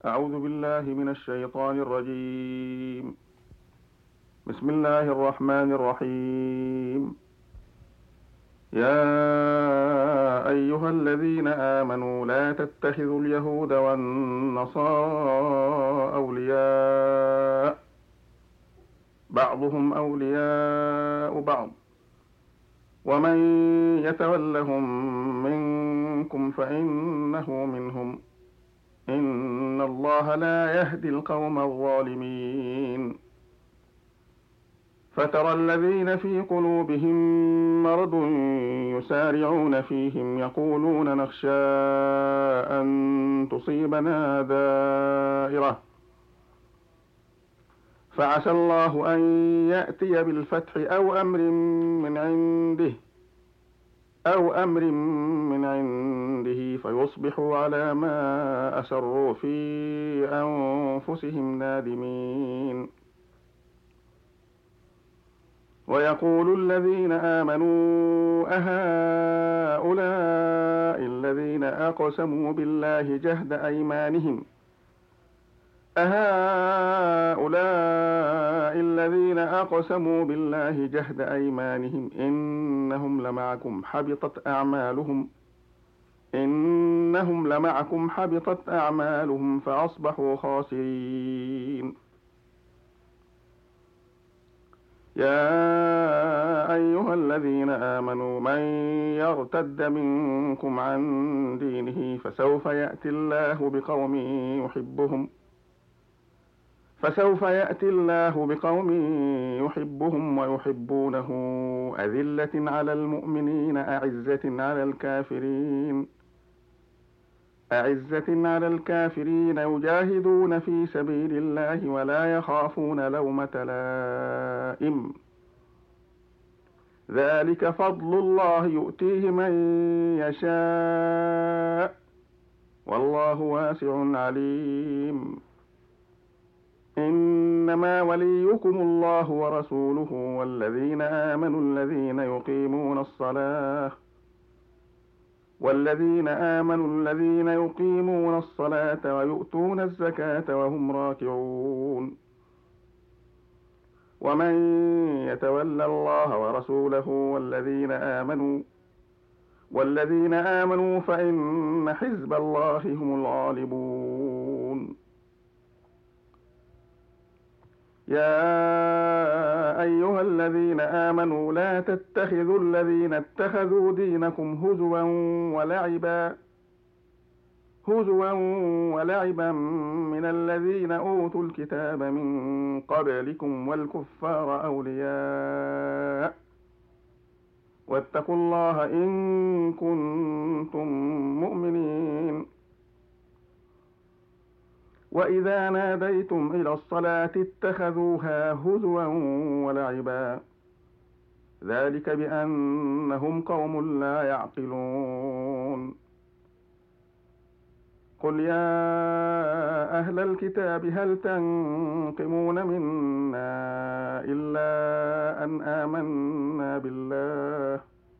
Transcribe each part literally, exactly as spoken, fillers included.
أعوذ بالله من الشيطان الرجيم. بسم الله الرحمن الرحيم. يا أيها الذين آمنوا لا تتخذوا اليهود والنصارى أولياء، بعضهم أولياء بعض، ومن يتولهم منكم فإنه منهم، إن الله لا يهدي القوم الظالمين. فترى الذين في قلوبهم مرض يسارعون فيهم يقولون نخشى أن تصيبنا دائرة، فعسى الله أن يأتي بالفتح أو أمر من عنده أو أمر من عنده فيصبحوا على ما أسروا في أنفسهم نادمين. ويقول الذين آمنوا أهؤلاء الذين أقسموا بالله جهد أيمانهم أهؤلاء الذين أقسموا بالله جهد أيمانهم إنهم لمعكم حبطت أعمالهم إنهم لمعكم حبطت أعمالهم فأصبحوا خاسرين. يا أيها الذين آمنوا من يرتد منكم عن دينه فسوف يأتي الله بقوم يحبهم فسوف يأتي الله بقوم يحبهم ويحبونه أذلة على المؤمنين أعزة على الكافرين أعزة على الكافرين يجاهدون في سبيل الله ولا يخافون لومة لائم. ذلك فضل الله يؤتيه من يشاء والله واسع عليم. إنما وليكم الله ورسوله والذين آمنوا الذين يقيمون الصلاة والذين آمنوا الذين يقيمون الصلاة ويؤتون الزكاة وهم راكعون. ومن يتول الله ورسوله والذين آمنوا والذين آمنوا فإن حزب الله هم الغالبون. يا أيها الذين آمنوا لا تتخذوا الذين اتخذوا دينكم هزوا ولعبا هزوا ولعبا من الذين أوتوا الكتاب من قبلكم والكفار أولياء واتقوا الله إن كنتم مؤمنين. وإذا ناديتم إلى الصلاة اتخذوها هزوا ولعبا ذلك بأنهم قوم لا يعقلون. قل يا أهل الكتاب هل تنقمون منا إلا أن آمنا بالله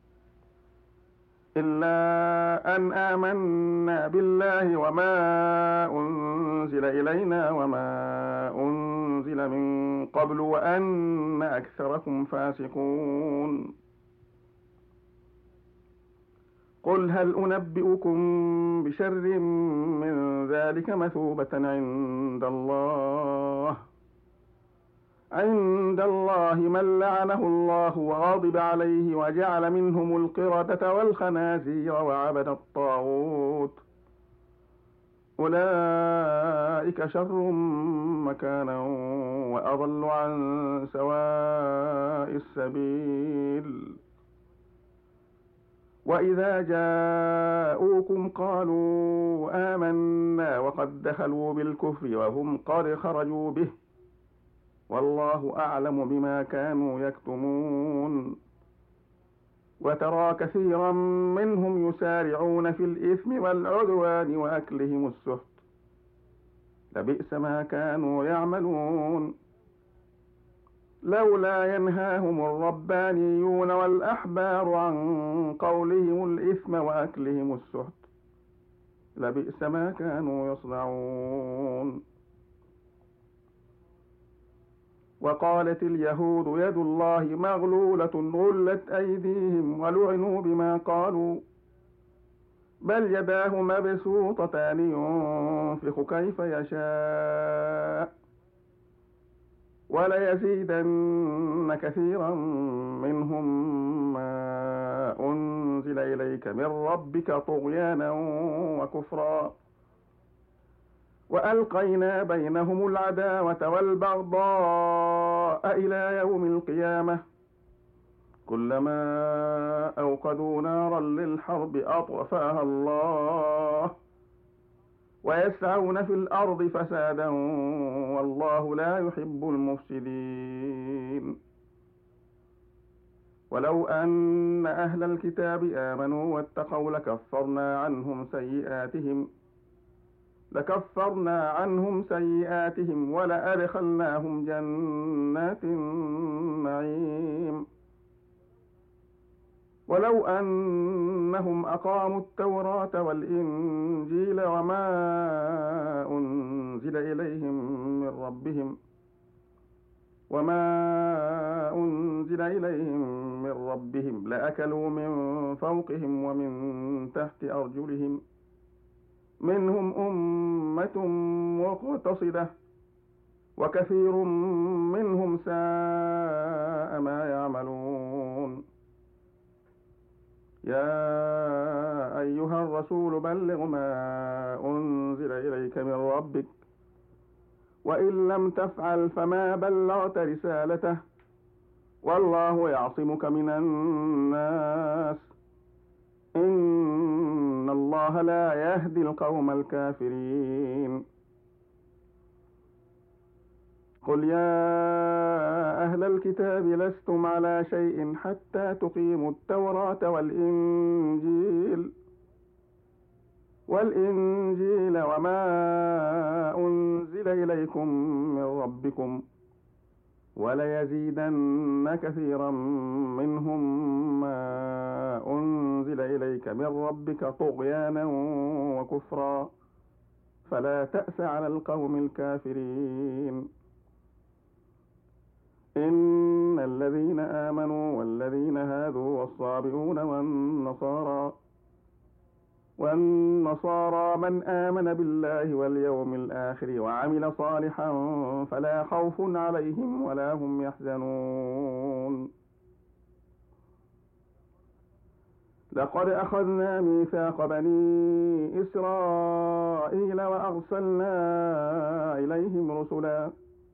إلا أن آمنا بالله وما أنزل إلينا وما أنزل من قبل وأن أكثركم فاسقون. قل هل أنبئكم بشر من ذلك مثوبة عند الله عند الله من لعنه الله وغضب عليه وجعل منهم القردة والخنازير وعبد الطاغوت أولئك شر مكانا وأضل عن سواء السبيل. وإذا جاءوكم قالوا آمنا وقد دخلوا بالكفر وهم قد خرجوا به والله أعلم بما كانوا يكتمون. وترى كثيرا منهم يسارعون في الإثم والعدوان وأكلهم السحت لبئس ما كانوا يعملون. لولا ينهاهم الربانيون والأحبار عن قولهم الإثم وأكلهم السحت لبئس ما كانوا يصنعون. وقالت اليهود يد الله مغلولة غلت أيديهم ولعنوا بما قالوا بل يداه مبسوطتان ينفق كيف يشاء وليزيدن كثيرا منهم ما أنزل إليك من ربك طغيانا وكفرا وألقينا بينهم العداوة والبغضاء إلى يوم القيامة كلما أوقدوا نارا للحرب أطفأها الله ويسعون في الأرض فسادا والله لا يحب المفسدين ولو أن أهل الكتاب آمنوا واتقوا لكفرنا عنهم سيئاتهم لكفرنا عنهم سيئاتهم ولأدخلناهم جنات النعيم ولو أنهم أقاموا التوراة والإنجيل وما أنزل إليهم من ربهم وما أنزل إليهم من ربهم لأكلوا من فوقهم ومن تحت أرجلهم منهم أمة مقتصدة وكثير منهم ساء ما يعملون يا أيها الرسول بلغ ما أنزل إليك من ربك وإن لم تفعل فما بلغت رسالته والله يعصمك من الناس إن الله لا يهدي القوم الكافرين قل يا أهل الكتاب لستم على شيء حتى تقيموا التوراة والإنجيل والإنجيل وما أنزل إليكم من ربكم وليزيدن كثيرا منهم ما أنزل إليك من ربك طغيانا وكفرا فلا تأس على القوم الكافرين إن الذين آمنوا والذين هادوا والصابئون والنصارى والنصارى من آمن بالله واليوم الآخر وعمل صالحا فلا خوف عليهم ولا هم يحزنون لقد أخذنا ميثاق بني إسرائيل وأرسلنا إليهم رسلا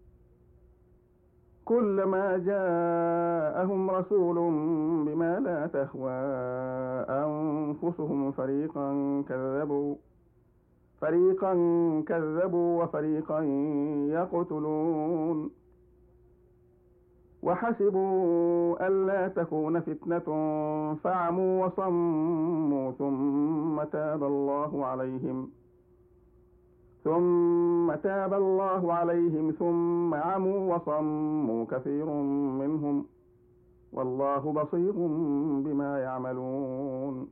كلما جاءهم رسول بما لا تهوى أنفسهم فريقا كذبوا فريقا كذبوا وفريقا يقتلون وحسبوا ألا تكون فتنة فعموا وصموا ثم تاب الله عليهم ثم تاب الله عليهم ثم عموا وصموا كثير منهم والله بصير بما يعملون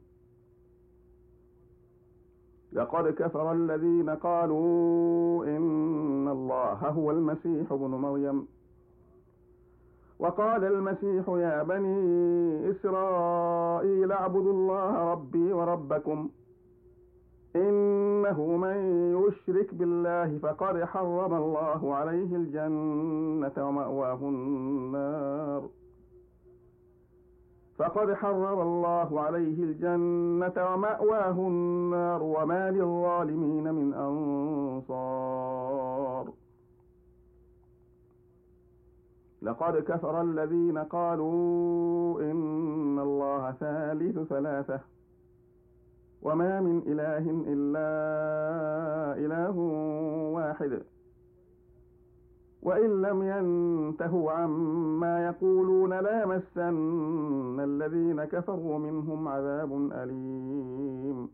لقد كفر الذين قالوا إن الله هو المسيح ابن مريم وقال المسيح يا بني إسرائيل اعبدوا الله ربي وربكم إنه من يشرك بالله فقد حرم الله عليه الجنة ومأواه النار فقد حرم الله عليه الجنة ومأواه النار وما للظالمين من أنصار لقد كفر الذين قالوا إن الله ثالث ثلاثة وما من إله إلا إله واحد وإن لم ينتهوا عما يقولون ليمسن الذين كفروا منهم عذاب أليم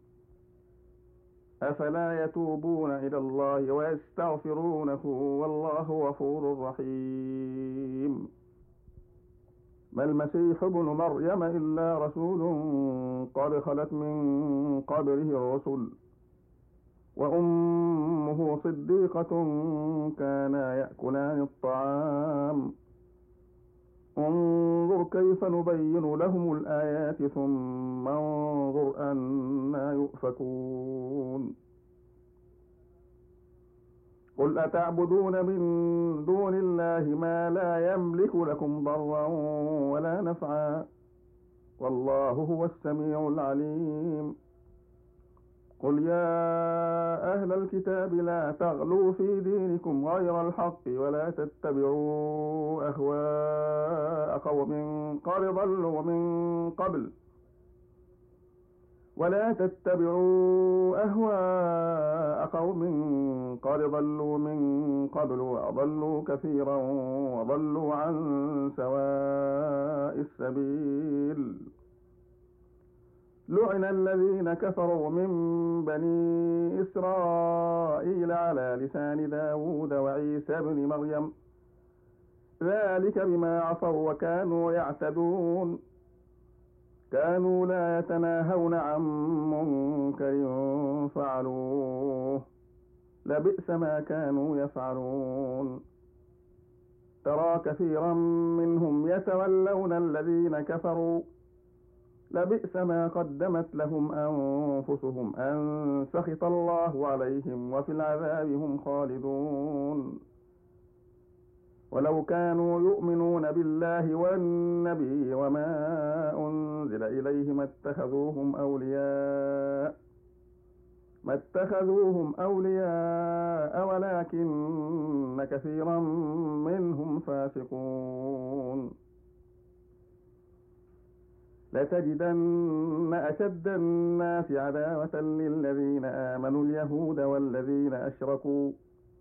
أفلا يتوبون إلى الله ويستغفرونه والله غفور رحيم ما المسيح ابن مريم إلا رسول قد خلت من قبله الرسل وأمه صديقة كانا يأكلان الطعام انظر كيف نبين لهم الآيات ثم انظر أنى يؤفكون قل أتعبدون من دون الله ما لا يملك لكم ضرا ولا نفعا والله هو السميع العليم قل يا أهل الكتاب لا تغلوا في دينكم غير الحق ولا تتبعوا أهواء قوم قد ضلوا من قبل ولا تتبعوا أهواء قوم قد ضلوا من قبل وأضلوا كثيرا وضلوا عن سواء السبيل لعن الذين كفروا من بني إسرائيل على لسان داود وعيسى بن مريم ذلك بما عصوا وكانوا يعتدون كانوا لا يتناهون عن منكر فعلوه لبئس ما كانوا يفعلون ترى كثيرا منهم يتولون الذين كفروا لبئس ما قدمت لهم أنفسهم أن سخط الله عليهم وفي العذاب هم خالدون ولو كانوا يؤمنون بالله والنبي وما أنزل إليه ما اتخذوهم أولياء ما اتخذوهم أولياء ولكن كثيرا منهم فاسقون لتجدن أشد الناس عداوة للذين آمنوا اليهود والذين أشركوا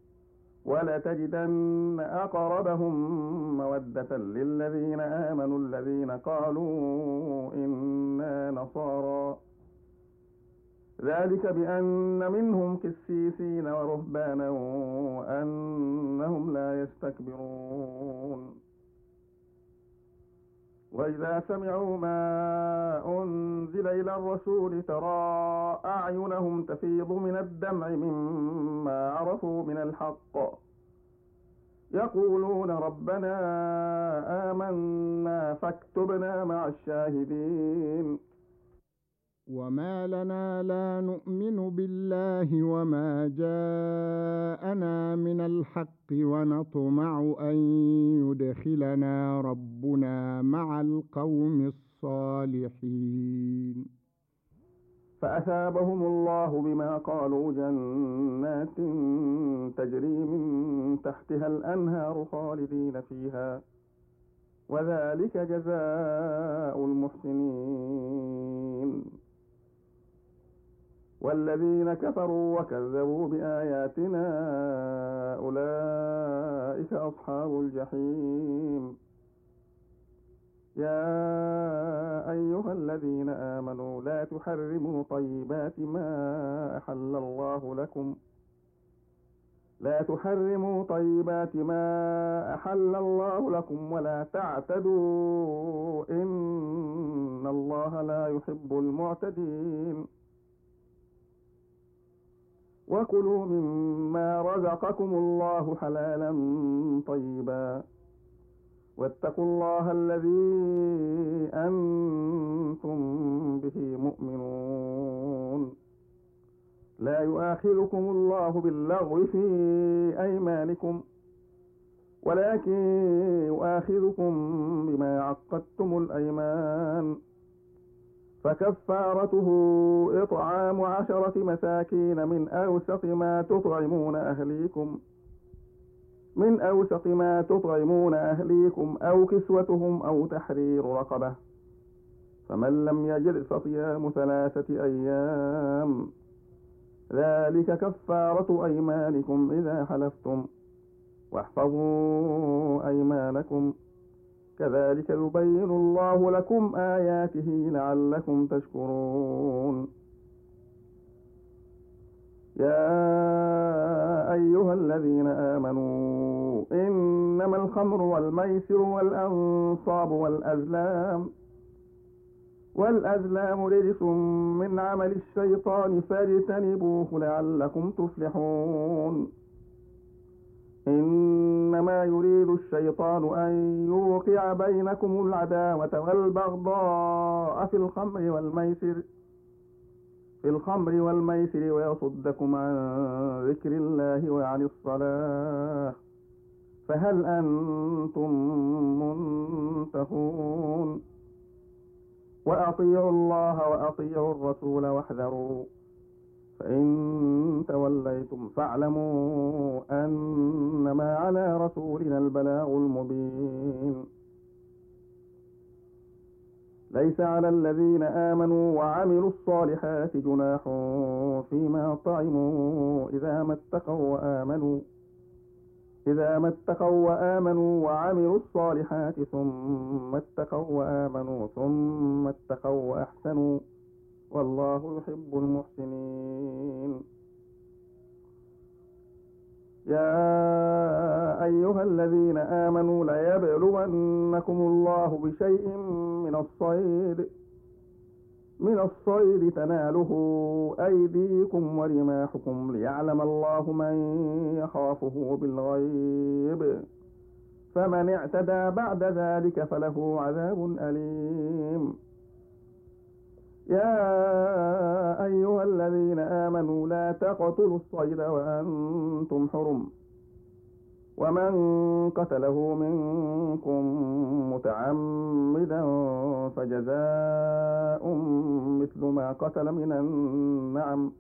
ولتجدن أقربهم مودة للذين آمنوا الذين قالوا إنا نصارى ذلك بأن منهم قسيسين ورهبانا وأنهم لا يستكبرون وإذا سمعوا ما أنزل إلى الرسول ترى أعينهم تفيض من الدمع مما عرفوا من الحق يقولون ربنا آمنا فاكتبنا مع الشاهدين وما لنا لا نؤمن بالله وما جاءنا من الحق ونطمع أن يدخلنا ربنا مع القوم الصالحين فأثابهم الله بما قالوا جنات تجري من تحتها الأنهار خالدين فيها وذلك جزاء المحسنين والذين كفروا وكذبوا بآياتنا أولئك أصحاب الجحيم يا أيها الذين آمنوا لا تحرموا طيبات ما أحل الله لكم لا تحرموا طيبات ما أحل الله لكم ولا تعتدوا إن الله لا يحب المعتدين وكلوا مما رزقكم الله حلالا طيبا واتقوا الله الذي أنتم به مؤمنون لا يؤاخذكم الله باللغو في أيمانكم ولكن يؤاخذكم بما عقدتم الأيمان فكفارته إطعام عشرة مساكين من أوسط ما تطعمون أهليكم من أوسط ما تطعمون أهليكم أو كسوتهم أو تحرير رقبة فمن لم يجد فصيام ثلاثة أيام ذلك كفارة أيمانكم إذا حلفتم واحفظوا أيمانكم كذلك يبين الله لكم آياته لعلكم تشكرون يا أيها الذين آمنوا إنما الخمر والميسر والأنصاب والأزلام والأزلام رجس من عمل الشيطان فاجتنبوه لعلكم تفلحون إنما يريد الشيطان أن يوقع بينكم العداوة والبغضاء في الخمر والميسر في الخمر والميسر ويصدكم عن ذكر الله وعن الصلاة فهل أنتم منتهون وأطيعوا الله وأطيعوا الرسول واحذروا فإن توليتم فاعلموا أنما على رسولنا البلاغ المبين ليس على الذين آمنوا وعملوا الصالحات جناح فيما طعموا إذا ما اتقوا وآمنوا إذا ما اتقوا وآمنوا وعملوا الصالحات ثم اتقوا وآمنوا ثم اتقوا وأحسنوا والله يحب المحسنين يا أيها الذين آمنوا ليبلونكم الله بشيء من الصيد من الصيد تناله أيديكم ورماحكم ليعلم الله من يخافه بالغيب فمن اعتدى بعد ذلك فله عذاب أليم يا أيها الذين آمنوا لا تقتلوا الصيد وأنتم حرم ومن قتله منكم متعمدا فجزاء مثل ما قتل من النعم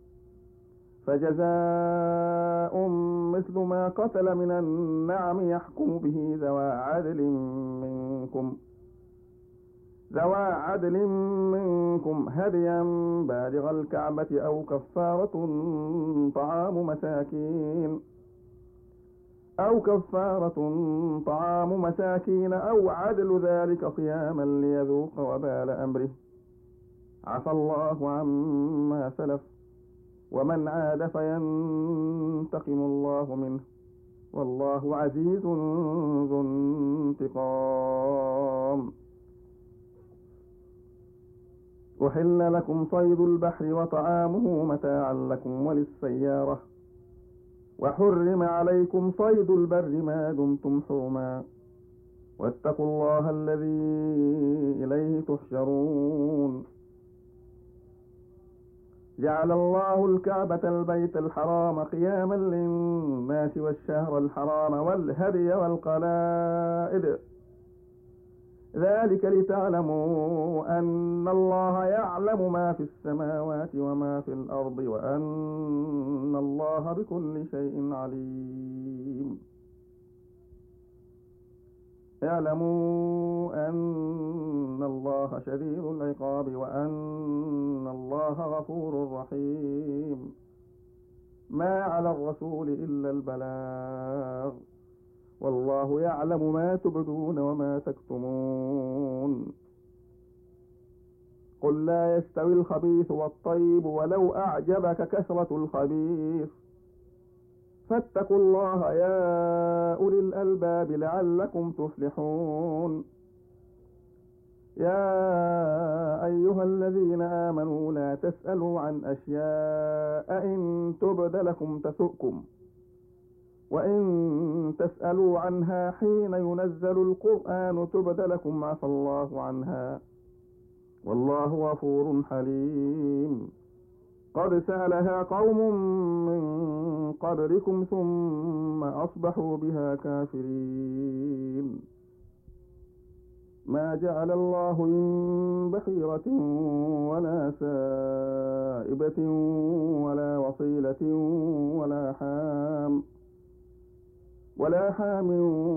فجزاء مثل ما قتل من النعم يحكم به ذوى عدل منكم ذوى عدل منكم هديا بالغ الكعبة أو كفارة طعام مساكين أو كفارة طعام مساكين أو عدل ذلك صياما ليذوق وبال أمره عفى الله عما سلف ومن عاد فينتقم الله منه والله عزيز ذو انتقام أحل لكم صيد البحر وطعامه متاعا لكم وللسيارة وحرم عليكم صيد البر ما دمتم حرما واتقوا الله الذي إليه تحشرون جعل الله الكعبة البيت الحرام قياما للناس والشهر الحرام والهدي والقلائد ذلك لتعلموا أن الله يعلم ما في السماوات وما في الأرض وأن الله بكل شيء عليم اعلموا أن الله شديد العقاب وأن الله غفور رحيم ما على الرسول إلا البلاغ والله يعلم ما تبدون وما تكتمون قل لا يستوي الخبيث والطيب ولو أعجبك كثرة الخبيث فاتقوا الله يا أولي الألباب لعلكم تفلحون يا أيها الذين آمنوا لا تسألوا عن أشياء إن تبد لكم تسؤكم وإن تسألوا عنها حين ينزل القرآن تبد لكم عفى الله عنها والله غفور حليم قد سألها قوم من قبلكم ثم أصبحوا بها كافرين ما جعل الله من بحيرة ولا سائبة ولا وصيلة ولا حام ولا حام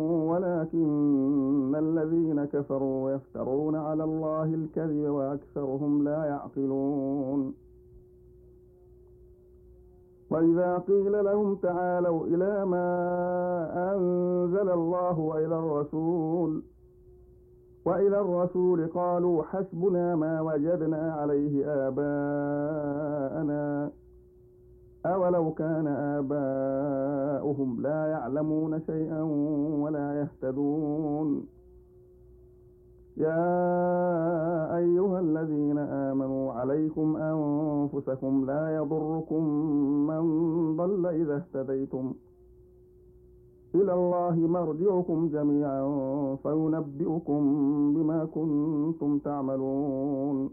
ولكن الذين كفروا يفترون على الله الكذب وأكثرهم لا يعقلون وإذا قيل لهم تعالوا إلى ما أنزل الله وإلى الرسول وإلى الرسول قالوا حسبنا ما وجدنا عليه آباءنا أولو كان آباؤهم لا يعلمون شيئا ولا يهتدون يا أيها الذين آمنوا عليكم أنفسكم لا يضركم من ضل إذا اهتديتم إلى الله مرجعكم جميعا فينبئكم بما كنتم تعملون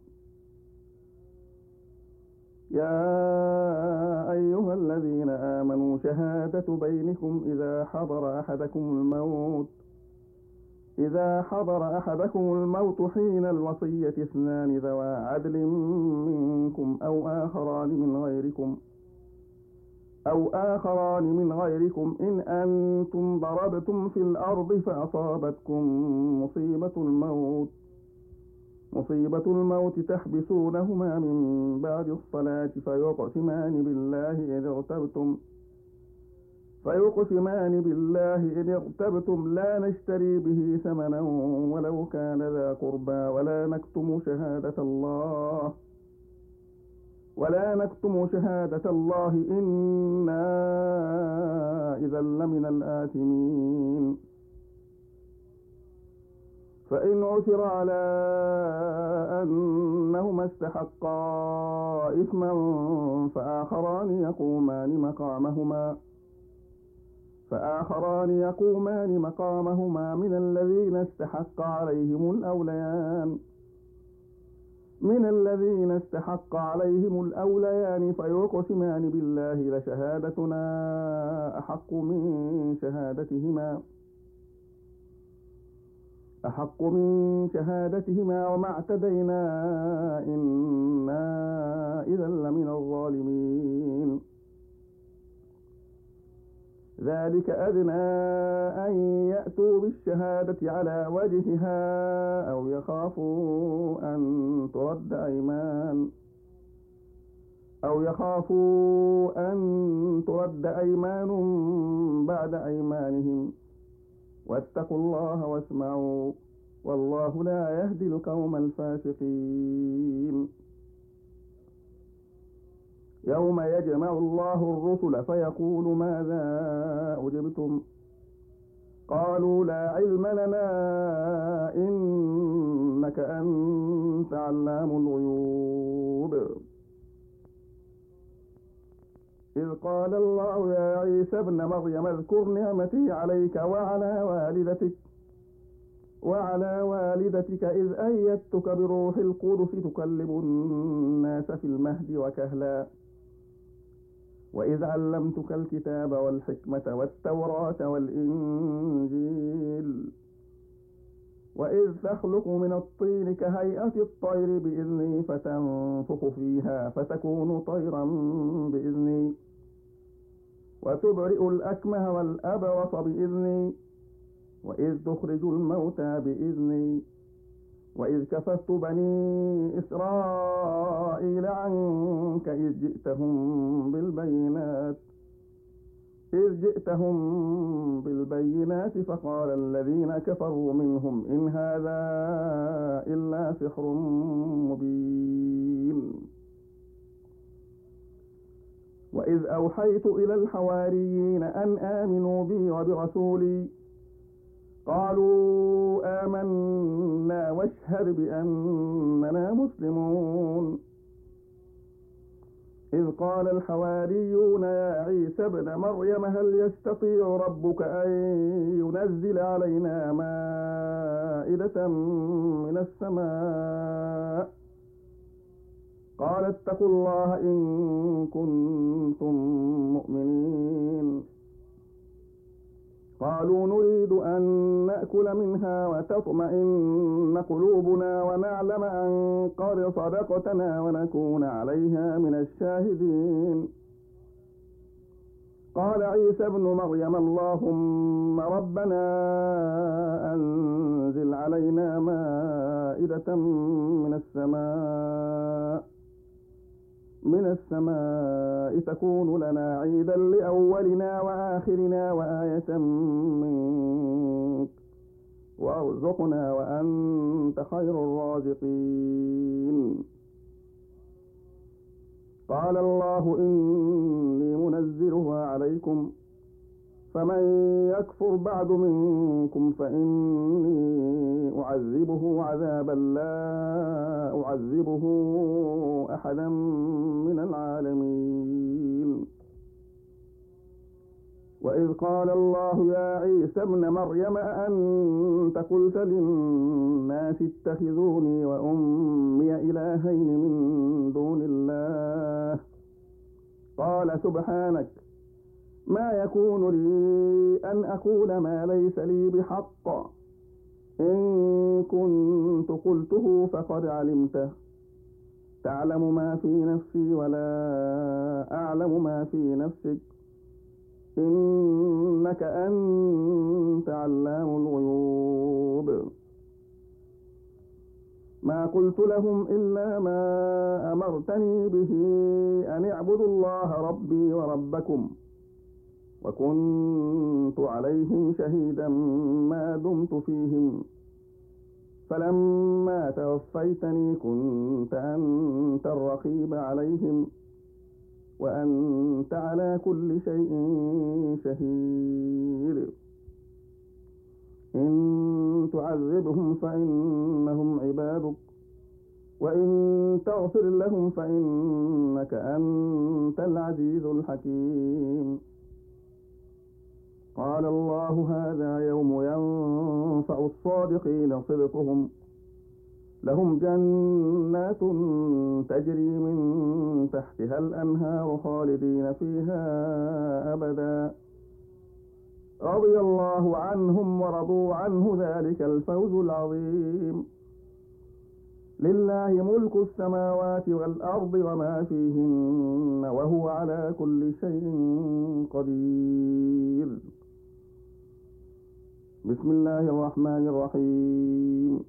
يا أيها الذين آمنوا شهادة بينكم إذا حضر أحدكم الموت إذا حضر أحدكم الموت حين الوصية اثنان ذوى عدل منكم أو آخران من غيركم أو آخران من غيركم إن أنتم ضربتم في الأرض فأصابتكم مصيبة الموت مصيبة الموت تحبسونهما من بعد الصلاة فيقسمان بالله إن ارتبتم فيقسمان بالله إن ارتبتم لا نشتري به ثمنا ولو كان ذا قربى ولا نكتم شهادة الله ولا نكتم شهادة الله إنا إذا لمن الآثمين فإن عثر على أنهما استحقا إثما فآخران يقومان مقامهما فآخران يقومان مقامهما من الذين استحق عليهم الأوليان من الذين استحق عليهم الأوليان فيقسمان بالله لشهادتنا أحق من شهادتهما أحق من شهادتهما وما اعتدينا إنا إذا لمن الظالمين ذلك أدنى أن يأتوا بالشهادة على وجهها أو يخافوا أن ترد أيمان أو يخافوا أن ترد أيمان بعد أيمانهم واتقوا الله واسمعوا والله لا يهدي القوم الفاسقين يوم يجمع الله الرسل فيقول ماذا أجبتم قالوا لا علم لنا إنك أنت علام الغيوب إذ قال الله يا عيسى ابن مريم اذكر نعمتي عليك وعلى والدتك وعلى والدتك إذ أيدتك بروح القدس تكلم الناس في المهد وكهلا وإذ علمتك الكتاب والحكمة والتوراة والإنجيل وإذ تخلق من الطين كهيئة الطير بإذني فتنفخ فيها فتكون طيرا بإذني وتبرئ الأكمه والأبرص بإذني وإذ تخرج الموتى بإذني وإذ كففت بني إسرائيل عنك إذ جئتهم بالبينات إذ جئتهم بالبينات فقال الذين كفروا منهم إن هذا إلا سحر مبين وإذ أوحيت إلى الحواريين أن آمنوا بي وبرسولي قالوا آمنا واشهد بأننا مسلمون إذ قال الحواريون يا عيسى ابن مريم هل يستطيع ربك أن ينزل علينا مائدة من السماء قال اتقوا الله إن كنتم مؤمنين قالوا نريد أن نأكل منها وتطمئن قلوبنا ونعلم أن قد صدقتنا ونكون عليها من الشاهدين قال عيسى ابن مريم اللهم ربنا أنزل علينا مائدة من السماء من السماء تكون لنا عيدا لأولنا وآخرنا وآية منك وارزقنا وأنت خير الرازقين قال الله إني منزلها عليكم فمن يكفر بعد منكم فإني أعذبه عذابا لا أعذبه أحدا من العالمين. وإذ قال الله يا عيسى ابن مريم أأنت قلت للناس اتخذوني وأمي إلهين من دون الله قال سبحانك ما يكون لي أن أقول ما ليس لي بحق إن كنت قلته فقد علمته تعلم ما في نفسي ولا أعلم ما في نفسك إنك أنت علام الغيوب. ما قلت لهم إلا ما أمرتني به أن اعبدوا الله ربي وربكم وكنت عليهم شهيدا ما دمت فيهم فلما توفيتني كنت أنت الرقيب عليهم وأنت على كل شيء شهيد. إن تعذبهم فإنهم عبادك وإن تغفر لهم فإنك أنت العزيز الحكيم. قال الله هذا يوم ينفع الصادقين صدقهم لهم جنات تجري من تحتها الأنهار خالدين فيها أبدا رضي الله عنهم ورضوا عنه ذلك الفوز العظيم. لله ملك السماوات والأرض وما فيهن وهو على كل شيء قدير. بسم الله الرحمن الرحيم.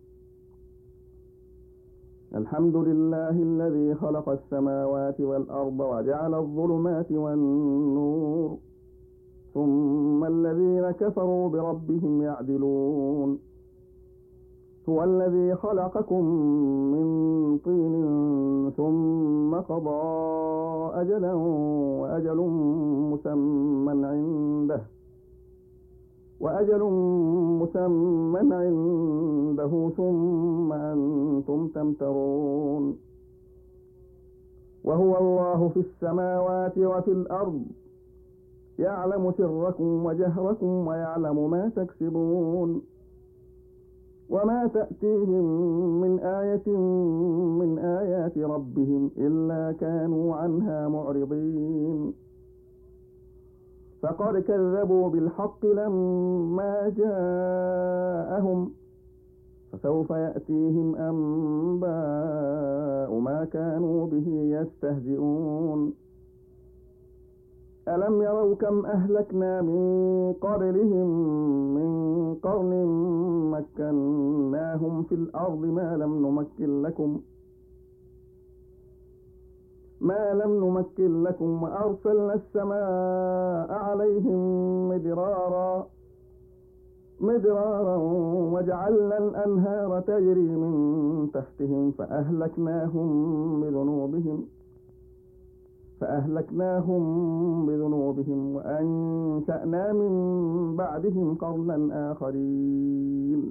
الحمد لله الذي خلق السماوات والأرض وجعل الظلمات والنور ثم الذين كفروا بربهم يعدلون. هو الذي خلقكم من طين ثم قضى أجلا وأجل مسمى عنده وأجل مسمى عنده ثم أنتم تمترون. وهو الله في السماوات وفي الأرض يعلم سركم وجهركم ويعلم ما تكسبون. وما تأتيهم من آية من آيات ربهم إلا كانوا عنها معرضين. فقد كذبوا بالحق لما جاءهم فسوف يأتيهم أنباء ما كانوا به يستهزئون. ألم يروا كم أهلكنا من قبلهم من قرن مكناهم في الأرض ما لم نمكن لكم ما لم نمكن لكم وأرسلنا السماء عليهم مدرارا مدرارا وجعلنا الأنهار تجري من تحتهم فأهلكناهم بذنوبهم فأهلكناهم بذنوبهم وأنشأنا من بعدهم قرنا آخرين.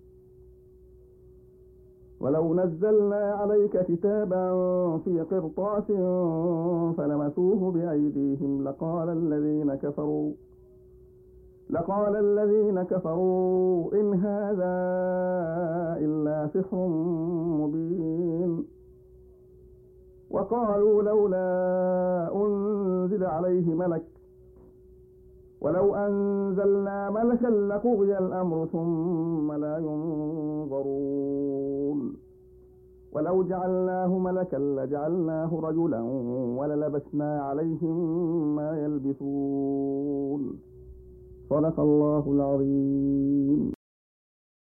ولو نزلنا عليك كتابا في قرطاس فلمسوه بأيديهم لقال الذين كفروا لقال الذين كفروا إن هذا إلا سحر مبين. وقالوا لولا أنزل عليه ملك ولو أنزلنا ملكا لقضي الأمر ثم لا ينظرون. ولو جعلناه ملكا لجعلناه رجلا وللبسنا عليهم ما يلبسون. صدق الله العظيم.